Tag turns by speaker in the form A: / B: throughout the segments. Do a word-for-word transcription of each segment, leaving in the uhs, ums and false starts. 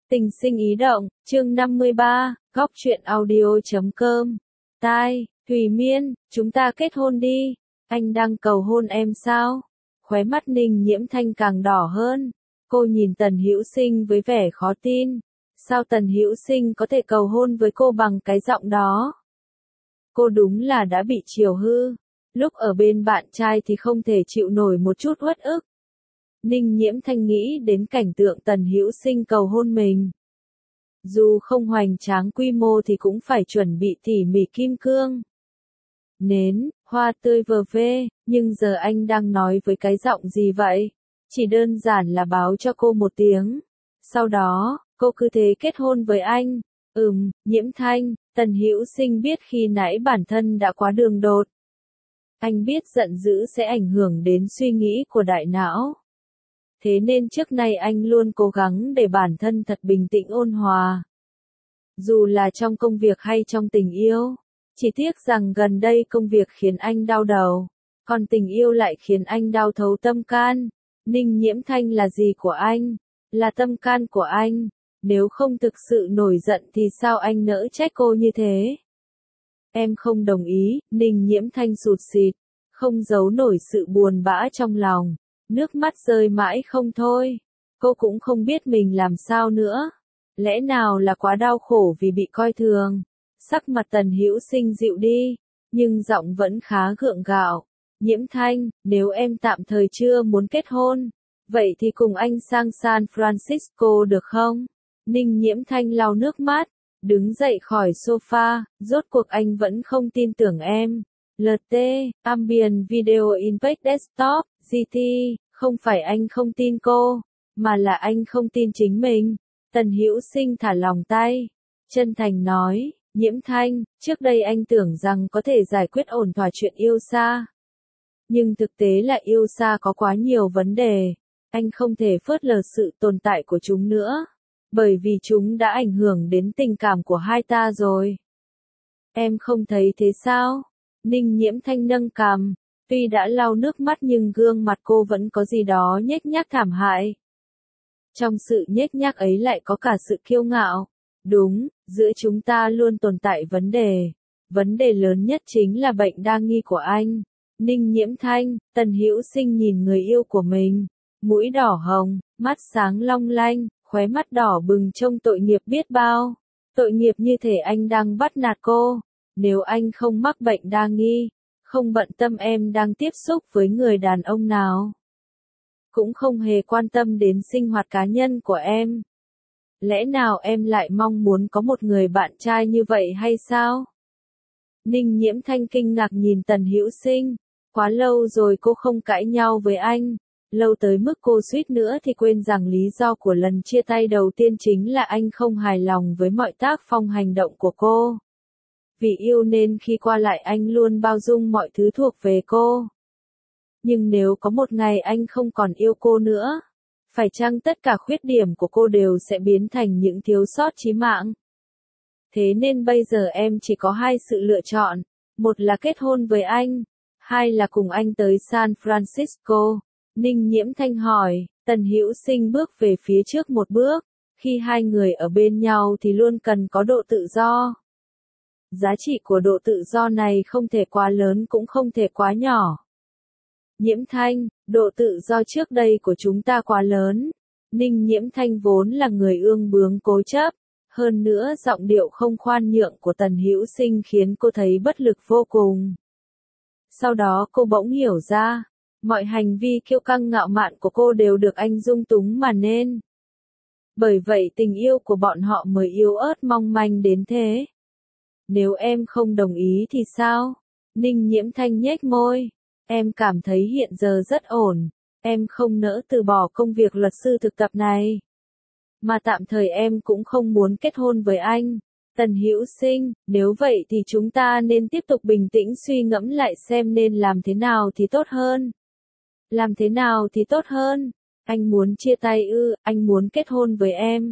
A: Tình sinh ý động, chương năm mươi ba, góc truyện audio.com. Tai, Thùy Miên, chúng ta kết hôn đi. Anh đang cầu hôn em sao? Khóe mắt Ninh Nhiễm Thanh càng đỏ hơn. Cô nhìn Tần Hữu Sinh với vẻ khó tin. Sao Tần Hữu Sinh có thể cầu hôn với cô bằng cái giọng đó? Cô đúng là đã bị chiều hư. Lúc ở bên bạn trai thì không thể chịu nổi một chút uất ức. Ninh Nhiễm Thanh nghĩ đến cảnh tượng Tần Hữu Sinh cầu hôn mình. Dù không hoành tráng quy mô thì cũng phải chuẩn bị tỉ mỉ kim cương. Nến, hoa tươi vờ vê, nhưng giờ anh đang nói với cái giọng gì vậy? Chỉ đơn giản là báo cho cô một tiếng. Sau đó, cô cứ thế kết hôn với anh. Ừm, Nhiễm Thanh, Tần Hữu Sinh biết khi nãy bản thân đã quá đường đột. Anh biết giận dữ sẽ ảnh hưởng đến suy nghĩ của đại não. Thế nên trước nay anh luôn cố gắng để bản thân thật bình tĩnh ôn hòa. Dù là trong công việc hay trong tình yêu. Chỉ tiếc rằng gần đây công việc khiến anh đau đầu. Còn tình yêu lại khiến anh đau thấu tâm can. Ninh Nhiễm Thanh là gì của anh? Là tâm can của anh. Nếu không thực sự nổi giận thì sao anh nỡ trách cô như thế? Em không đồng ý, Ninh Nhiễm Thanh sụt sịt. Không giấu nổi sự buồn bã trong lòng. Nước mắt rơi mãi không thôi. Cô cũng không biết mình làm sao nữa. Lẽ nào là quá đau khổ vì bị coi thường. Sắc mặt Tần Hữu Sinh dịu đi. Nhưng giọng vẫn khá gượng gạo. Nhiễm Thanh, nếu em tạm thời chưa muốn kết hôn. Vậy thì cùng anh sang San Francisco được không? Ninh Nhiễm Thanh lau nước mắt. Đứng dậy khỏi sofa. Rốt cuộc anh vẫn không tin tưởng em. lờ tê, Ambient Video Impact Desktop, giê tê, không phải anh không tin cô, mà là anh không tin chính mình. Tần Hữu Sinh thả lòng tay, chân thành nói, Nhiễm Thanh, trước đây anh tưởng rằng có thể giải quyết ổn thỏa chuyện yêu xa. Nhưng thực tế là yêu xa có quá nhiều vấn đề, anh không thể phớt lờ sự tồn tại của chúng nữa, bởi vì chúng đã ảnh hưởng đến tình cảm của hai ta rồi. Em không thấy thế sao? Ninh Nhiễm Thanh nâng cằm, tuy đã lau nước mắt nhưng gương mặt cô vẫn có gì đó nhếch nhác thảm hại. Trong sự nhếch nhác ấy lại có cả sự kiêu ngạo. Đúng, giữa chúng ta luôn tồn tại vấn đề. Vấn đề lớn nhất chính là bệnh đa nghi của anh. Ninh Nhiễm Thanh, Tần Hữu Sinh nhìn người yêu của mình. Mũi đỏ hồng, mắt sáng long lanh, khóe mắt đỏ bừng trông tội nghiệp biết bao. Tội nghiệp như thể anh đang bắt nạt cô. Nếu anh không mắc bệnh đa nghi, không bận tâm em đang tiếp xúc với người đàn ông nào, cũng không hề quan tâm đến sinh hoạt cá nhân của em, lẽ nào em lại mong muốn có một người bạn trai như vậy hay sao? Ninh Nhiễm Thanh kinh ngạc nhìn Tần Hữu Sinh, quá lâu rồi cô không cãi nhau với anh, lâu tới mức cô suýt nữa thì quên rằng lý do của lần chia tay đầu tiên chính là anh không hài lòng với mọi tác phong hành động của cô. Vì yêu nên khi qua lại anh luôn bao dung mọi thứ thuộc về cô. Nhưng nếu có một ngày anh không còn yêu cô nữa, phải chăng tất cả khuyết điểm của cô đều sẽ biến thành những thiếu sót chí mạng? Thế nên bây giờ em chỉ có hai sự lựa chọn, một là kết hôn với anh, hai là cùng anh tới San Francisco. Ninh Nhiễm Thanh hỏi, Tần Hữu Sinh bước về phía trước một bước, khi hai người ở bên nhau thì luôn cần có độ tự do. Giá trị của độ tự do này không thể quá lớn cũng không thể quá nhỏ. Nhiễm Thanh, độ tự do trước đây của chúng ta quá lớn. Ninh Nhiễm Thanh vốn là người ương bướng cố chấp. Hơn nữa giọng điệu không khoan nhượng của Tần Hữu Sinh khiến cô thấy bất lực vô cùng. Sau đó cô bỗng hiểu ra, mọi hành vi kiêu căng ngạo mạn của cô đều được anh dung túng mà nên. Bởi vậy tình yêu của bọn họ mới yếu ớt mong manh đến thế. Nếu em không đồng ý thì sao? Ninh Nhiễm Thanh nhếch môi. Em cảm thấy hiện giờ rất ổn. Em không nỡ từ bỏ công việc luật sư thực tập này. Mà tạm thời em cũng không muốn kết hôn với anh. Tần Hữu Sinh, nếu vậy thì chúng ta nên tiếp tục bình tĩnh suy ngẫm lại xem nên làm thế nào thì tốt hơn. Làm thế nào thì tốt hơn? Anh muốn chia tay ư, anh muốn kết hôn với em.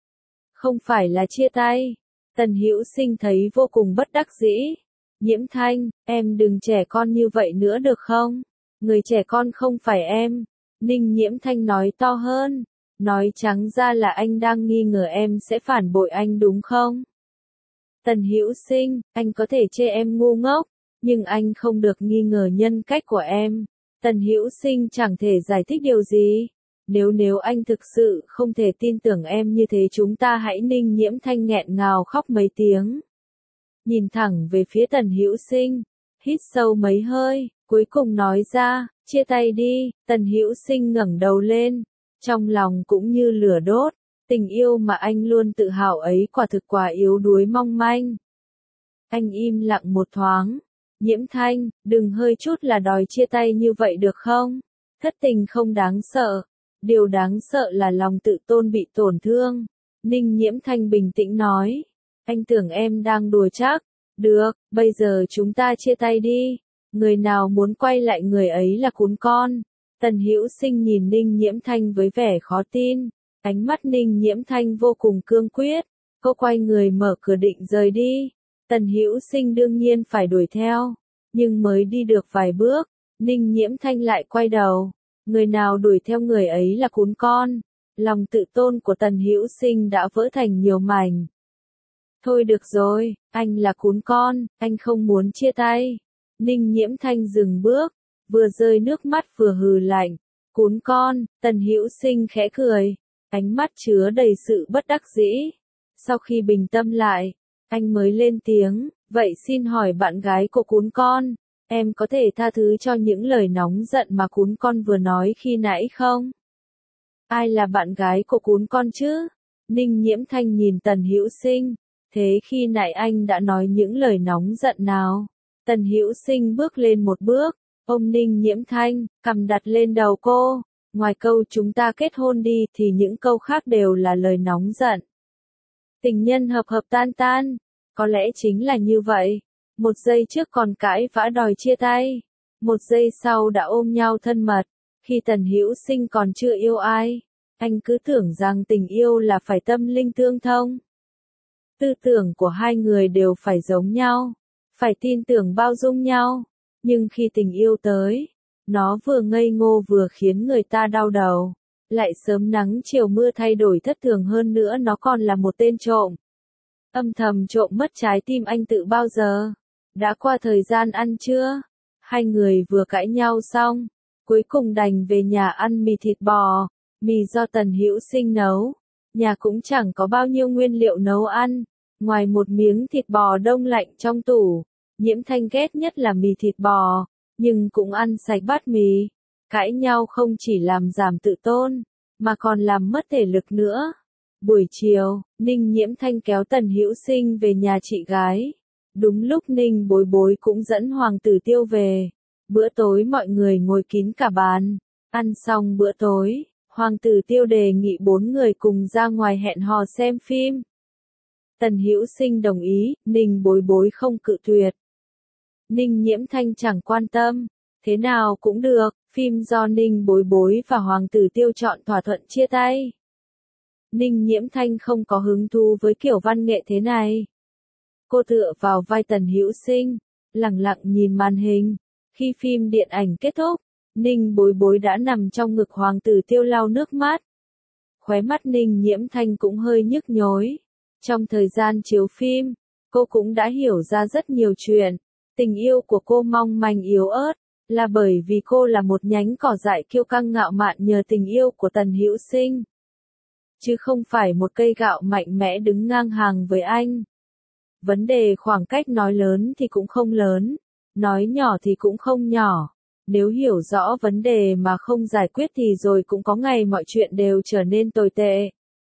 A: Không phải là chia tay. Tần Hữu Sinh thấy vô cùng bất đắc dĩ. Nhiễm Thanh, em đừng trẻ con như vậy nữa được không? Người trẻ con không phải em. Ninh Nhiễm Thanh nói to hơn. Nói trắng ra là anh đang nghi ngờ em sẽ phản bội anh đúng không? Tần Hữu Sinh, anh có thể chê em ngu ngốc, nhưng anh không được nghi ngờ nhân cách của em. Tần Hữu Sinh chẳng thể giải thích điều gì. Nếu nếu anh thực sự không thể tin tưởng em như thế chúng ta hãy Ninh Nhiễm Thanh nghẹn ngào khóc mấy tiếng. Nhìn thẳng về phía Tần Hữu Sinh, hít sâu mấy hơi, cuối cùng nói ra, chia tay đi. Tần Hữu Sinh ngẩng đầu lên, trong lòng cũng như lửa đốt, tình yêu mà anh luôn tự hào ấy quả thực quá yếu đuối mong manh. Anh im lặng một thoáng, Nhiễm Thanh, đừng hơi chút là đòi chia tay như vậy được không? Thất tình không đáng sợ, điều đáng sợ là lòng tự tôn bị tổn thương. Ninh Nhiễm Thanh bình tĩnh nói, anh tưởng em đang đùa chắc. Được, bây giờ chúng ta chia tay đi. Người nào muốn quay lại người ấy là cún con. Tần Hữu Sinh nhìn Ninh Nhiễm Thanh với vẻ khó tin. Ánh mắt Ninh Nhiễm Thanh vô cùng cương quyết. Cô quay người mở cửa định rời đi. Tần Hữu Sinh đương nhiên phải đuổi theo. Nhưng mới đi được vài bước, Ninh Nhiễm Thanh lại quay đầu. Người nào đuổi theo người ấy là cún con. Lòng tự tôn của Tần Hữu Sinh đã vỡ thành nhiều mảnh. Thôi được rồi, anh là cún con, anh không muốn chia tay. Ninh Nhiễm Thanh dừng bước, vừa rơi nước mắt vừa hừ lạnh. Cún con, Tần Hữu Sinh khẽ cười, ánh mắt chứa đầy sự bất đắc dĩ. Sau khi bình tâm lại, anh mới lên tiếng, vậy xin hỏi bạn gái của cún con, em có thể tha thứ cho những lời nóng giận mà cún con vừa nói khi nãy không? Ai là bạn gái của cún con chứ? Ninh Nhiễm Thanh nhìn Tần Hữu Sinh. Thế khi nãy anh đã nói những lời nóng giận nào? Tần Hữu Sinh bước lên một bước, ôm Ninh Nhiễm Thanh, cầm đặt lên đầu cô. Ngoài câu chúng ta kết hôn đi thì những câu khác đều là lời nóng giận. Tình nhân hợp hợp tan tan, có lẽ chính là như vậy. Một giây trước còn cãi vã đòi chia tay, một giây sau đã ôm nhau thân mật. Khi Tần Hữu Sinh còn chưa yêu ai, anh cứ tưởng rằng tình yêu là phải tâm linh tương thông. Tư tưởng của hai người đều phải giống nhau, phải tin tưởng bao dung nhau, nhưng khi tình yêu tới, nó vừa ngây ngô vừa khiến người ta đau đầu, lại sớm nắng chiều mưa thay đổi thất thường hơn nữa nó còn là một tên trộm. Âm thầm trộm mất trái tim anh tự bao giờ? Đã qua thời gian ăn chưa? Hai người vừa cãi nhau xong, cuối cùng đành về nhà ăn mì thịt bò, mì do Tần Hữu Sinh nấu, nhà cũng chẳng có bao nhiêu nguyên liệu nấu ăn. Ngoài một miếng thịt bò đông lạnh trong tủ, Nhiễm Thanh ghét nhất là mì thịt bò, nhưng cũng ăn sạch bát mì. Cãi nhau không chỉ làm giảm tự tôn, mà còn làm mất thể lực nữa. Buổi chiều, Ninh Nhiễm Thanh kéo Tần Hữu Sinh về nhà chị gái. Đúng lúc Ninh Bối Bối cũng dẫn Hoàng Tử Tiêu về. Bữa tối mọi người ngồi kín cả bàn. Ăn xong bữa tối, Hoàng Tử Tiêu đề nghị bốn người cùng ra ngoài hẹn hò xem phim. Tần Hữu Sinh đồng ý, Ninh Bối Bối không cự tuyệt. Ninh Nhiễm Thanh chẳng quan tâm, thế nào cũng được, phim do Ninh Bối Bối và Hoàng Tử Tiêu chọn thỏa thuận chia tay. Ninh Nhiễm Thanh không có hứng thú với kiểu văn nghệ thế này. Cô tựa vào vai Tần Hữu Sinh, lặng lặng nhìn màn hình. Khi phim điện ảnh kết thúc, Ninh Bối Bối đã nằm trong ngực Hoàng Tử Tiêu lau nước mắt. Khóe mắt Ninh Nhiễm Thanh cũng hơi nhức nhối. Trong thời gian chiếu phim, cô cũng đã hiểu ra rất nhiều chuyện. Tình yêu của cô mong manh yếu ớt, là bởi vì cô là một nhánh cỏ dại kiêu căng ngạo mạn nhờ tình yêu của Tần Hữu Sinh. Chứ không phải một cây gạo mạnh mẽ đứng ngang hàng với anh. Vấn đề khoảng cách nói lớn thì cũng không lớn, nói nhỏ thì cũng không nhỏ. Nếu hiểu rõ vấn đề mà không giải quyết thì rồi cũng có ngày mọi chuyện đều trở nên tồi tệ.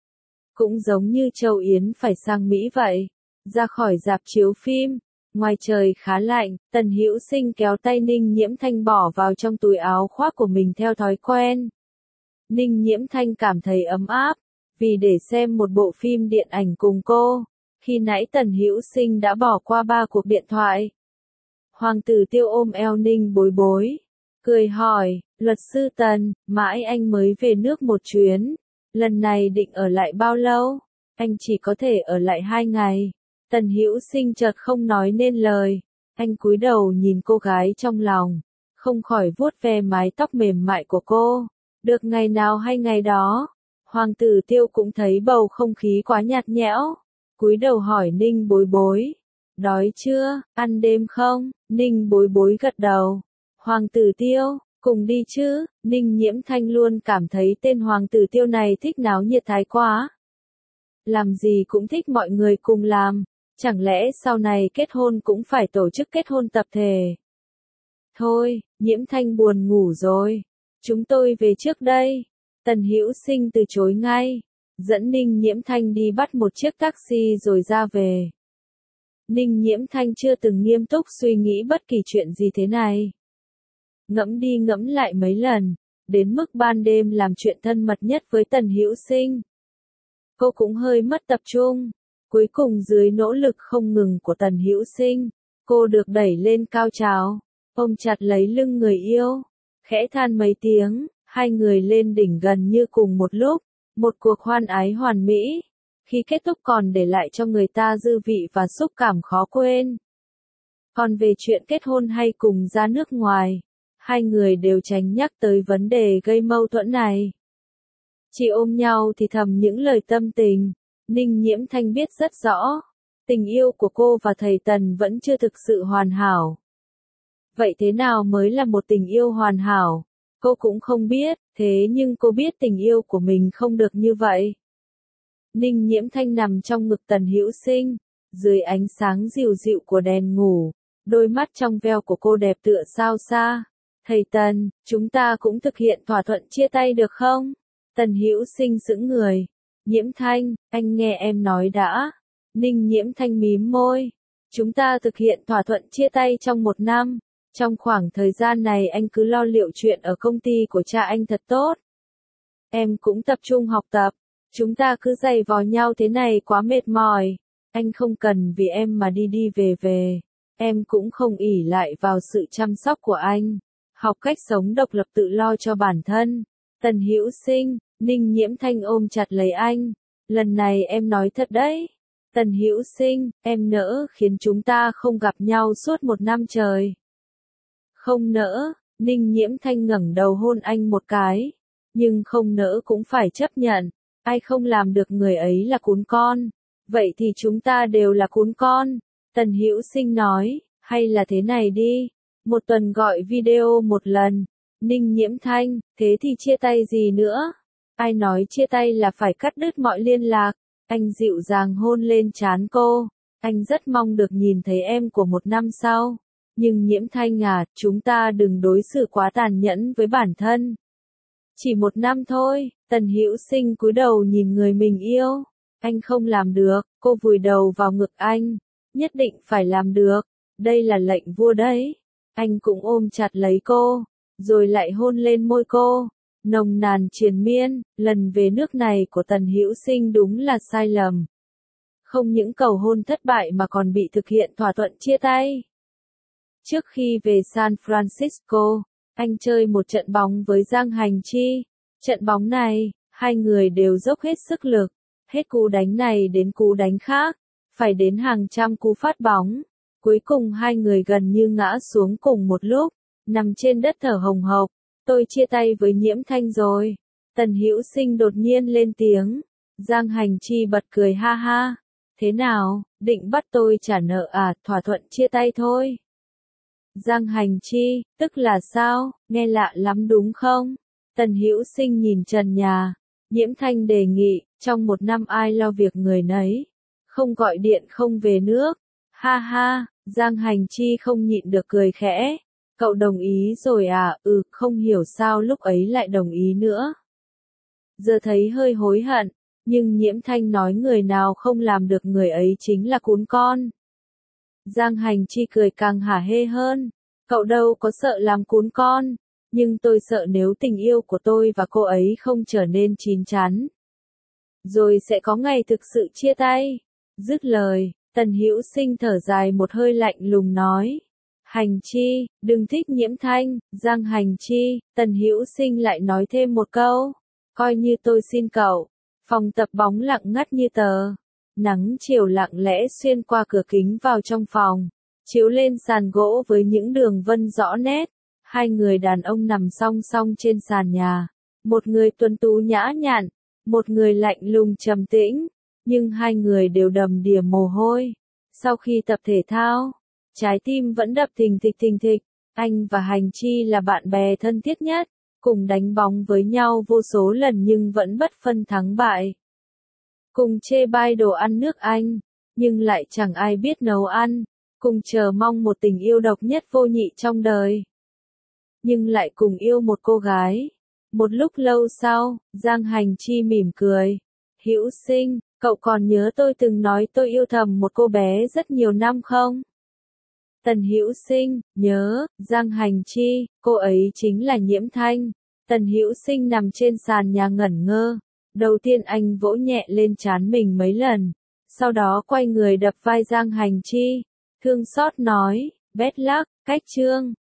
A: Cũng giống như Châu Yến phải sang Mỹ vậy. Ra khỏi rạp chiếu phim, ngoài trời khá lạnh, Tần Hữu Sinh kéo tay Ninh Nhiễm Thanh bỏ vào trong túi áo khoác của mình theo thói quen. Ninh Nhiễm Thanh cảm thấy ấm áp, vì để xem một bộ phim điện ảnh cùng cô. Khi nãy Tần Hữu Sinh đã bỏ qua ba cuộc điện thoại. Hoàng Tử Tiêu ôm eo Ninh Bối Bối, cười hỏi, luật sư Tần, mãi anh mới về nước một chuyến. Lần này định ở lại bao lâu? Anh chỉ có thể ở lại hai ngày. Tần Hữu Sinh chợt không nói nên lời. Anh cúi đầu nhìn cô gái trong lòng, không khỏi vuốt ve mái tóc mềm mại của cô. Được ngày nào hay ngày đó. Hoàng tử Tiêu cũng thấy bầu không khí quá nhạt nhẽo, cúi đầu hỏi Ninh Bối Bối, đói chưa, ăn đêm không? Ninh Bối Bối gật đầu. Hoàng tử Tiêu, cùng đi chứ? Ninh Nhiễm Thanh luôn cảm thấy tên Hoàng tử Tiêu này thích náo nhiệt thái quá. Làm gì cũng thích mọi người cùng làm, chẳng lẽ sau này kết hôn cũng phải tổ chức kết hôn tập thể? Thôi, Nhiễm Thanh buồn ngủ rồi, chúng tôi về trước đây. Tần Hữu Sinh từ chối ngay, dẫn Ninh Nhiễm Thanh đi bắt một chiếc taxi rồi ra về. Ninh Nhiễm Thanh chưa từng nghiêm túc suy nghĩ bất kỳ chuyện gì thế này. Ngẫm đi ngẫm lại mấy lần, đến mức ban đêm làm chuyện thân mật nhất với Tần Hữu Sinh. Cô cũng hơi mất tập trung. Cuối cùng dưới nỗ lực không ngừng của Tần Hữu Sinh, cô được đẩy lên cao trào, ôm chặt lấy lưng người yêu, khẽ than mấy tiếng, hai người lên đỉnh gần như cùng một lúc, một cuộc hoan ái hoàn mỹ, khi kết thúc còn để lại cho người ta dư vị và xúc cảm khó quên. Còn về chuyện kết hôn hay cùng ra nước ngoài, hai người đều tránh nhắc tới vấn đề gây mâu thuẫn này. Chỉ ôm nhau thì thầm những lời tâm tình. Ninh Nhiễm Thanh biết rất rõ, tình yêu của cô và thầy Tần vẫn chưa thực sự hoàn hảo. Vậy thế nào mới là một tình yêu hoàn hảo? Cô cũng không biết, thế nhưng cô biết tình yêu của mình không được như vậy. Ninh Nhiễm Thanh nằm trong ngực Tần Hữu Sinh, dưới ánh sáng dịu dịu của đèn ngủ, đôi mắt trong veo của cô đẹp tựa sao xa. Thầy Tần, chúng ta cũng thực hiện thỏa thuận chia tay được không? Tần Hữu Sinh sững người. Nhiễm Thanh, anh nghe em nói đã. Ninh Nhiễm Thanh mím môi. Chúng ta thực hiện thỏa thuận chia tay trong một năm. Trong khoảng thời gian này anh cứ lo liệu chuyện ở công ty của cha anh thật tốt. Em cũng tập trung học tập. Chúng ta cứ giày vò nhau thế này quá mệt mỏi. Anh không cần vì em mà đi đi về về. Em cũng không ỷ lại vào sự chăm sóc của anh. Học cách sống độc lập tự lo cho bản thân. Tần Hữu Sinh, Ninh Nhiễm Thanh ôm chặt lấy anh. Lần này em nói thật đấy. Tần Hữu Sinh, em nỡ khiến chúng ta không gặp nhau suốt một năm trời. Không nỡ. Ninh Nhiễm Thanh ngẩng đầu hôn anh một cái. Nhưng không nỡ cũng phải chấp nhận. Ai không làm được người ấy là cún con. Vậy thì chúng ta đều là cún con. Tần Hữu Sinh nói, hay là thế này đi. Một tuần gọi video một lần. Ninh Nhiễm Thanh, thế thì chia tay gì nữa? Ai nói chia tay là phải cắt đứt mọi liên lạc? Anh dịu dàng hôn lên trán cô. Anh rất mong được nhìn thấy em của một năm sau. Nhưng Nhiễm Thanh à, chúng ta đừng đối xử quá tàn nhẫn với bản thân. Chỉ một năm thôi. Tần Hữu Sinh cúi đầu nhìn người mình yêu. Anh không làm được. Cô vùi đầu vào ngực anh. Nhất định phải làm được. Đây là lệnh vua đấy. Anh cũng ôm chặt lấy cô. Rồi lại hôn lên môi cô. Nồng nàn triền miên. Lần về nước này của Tần Hữu Sinh đúng là sai lầm. Không những cầu hôn thất bại mà còn bị thực hiện thỏa thuận chia tay. Trước khi về San Francisco, anh chơi một trận bóng với Giang Hành Chi. Trận bóng này, hai người đều dốc hết sức lực. Hết cú đánh này đến cú đánh khác. Phải đến hàng trăm cú phát bóng. Cuối cùng hai người gần như ngã xuống cùng một lúc. Nằm trên đất thở hồng hộc. Tôi chia tay với Nhiễm Thanh rồi. Tần Hữu Sinh đột nhiên lên tiếng. Giang Hành Chi bật cười ha ha. Thế nào, định bắt tôi trả nợ à, thỏa thuận chia tay thôi. Giang Hành Chi, tức là sao, nghe lạ lắm đúng không? Tần Hữu Sinh nhìn trần nhà. Nhiễm Thanh đề nghị, trong một năm ai lo việc người nấy. Không gọi điện không về nước. Ha ha, Giang Hành Chi không nhịn được cười khẽ. Cậu đồng ý rồi à, ừ, không hiểu sao lúc ấy lại đồng ý nữa. Giờ thấy hơi hối hận, nhưng Nhiễm Thanh nói người nào không làm được người ấy chính là cún con. Giang Hành Chi cười càng hả hê hơn. Cậu đâu có sợ làm cún con, nhưng tôi sợ nếu tình yêu của tôi và cô ấy không trở nên chín chắn. Rồi sẽ có ngày thực sự chia tay. Dứt lời, Tần Hữu Sinh thở dài một hơi lạnh lùng nói. Hành Chi, đừng thích Nhiễm Thanh. Giang Hành Chi, Tần Hữu Sinh lại nói thêm một câu. Coi như tôi xin cậu. Phòng tập bóng lặng ngắt như tờ. Nắng chiều lặng lẽ xuyên qua cửa kính vào trong phòng. Chiếu lên sàn gỗ với những đường vân rõ nét. Hai người đàn ông nằm song song trên sàn nhà. Một người tuấn tú nhã nhặn. một người lạnh lùng trầm tĩnh, nhưng hai người đều đầm đìa mồ hôi. Sau khi tập thể thao, trái tim vẫn đập thình thịch thình thịch, anh và Hành Chi là bạn bè thân thiết nhất, cùng đánh bóng với nhau vô số lần nhưng vẫn bất phân thắng bại. Cùng chê bai đồ ăn nước Anh, nhưng lại chẳng ai biết nấu ăn, cùng chờ mong một tình yêu độc nhất vô nhị trong đời. Nhưng lại cùng yêu một cô gái. Một lúc lâu sau, Giang Hành Chi mỉm cười. Hữu Sinh, cậu còn nhớ tôi từng nói tôi yêu thầm một cô bé rất nhiều năm không? Tần Hữu Sinh, nhớ. Giang Hành Chi, cô ấy chính là Nhiễm Thanh. Tần Hữu Sinh nằm trên sàn nhà ngẩn ngơ. Đầu tiên anh vỗ nhẹ lên trán mình mấy lần, sau đó quay người đập vai Giang Hành Chi, thương xót nói, bét lắc, cách chương.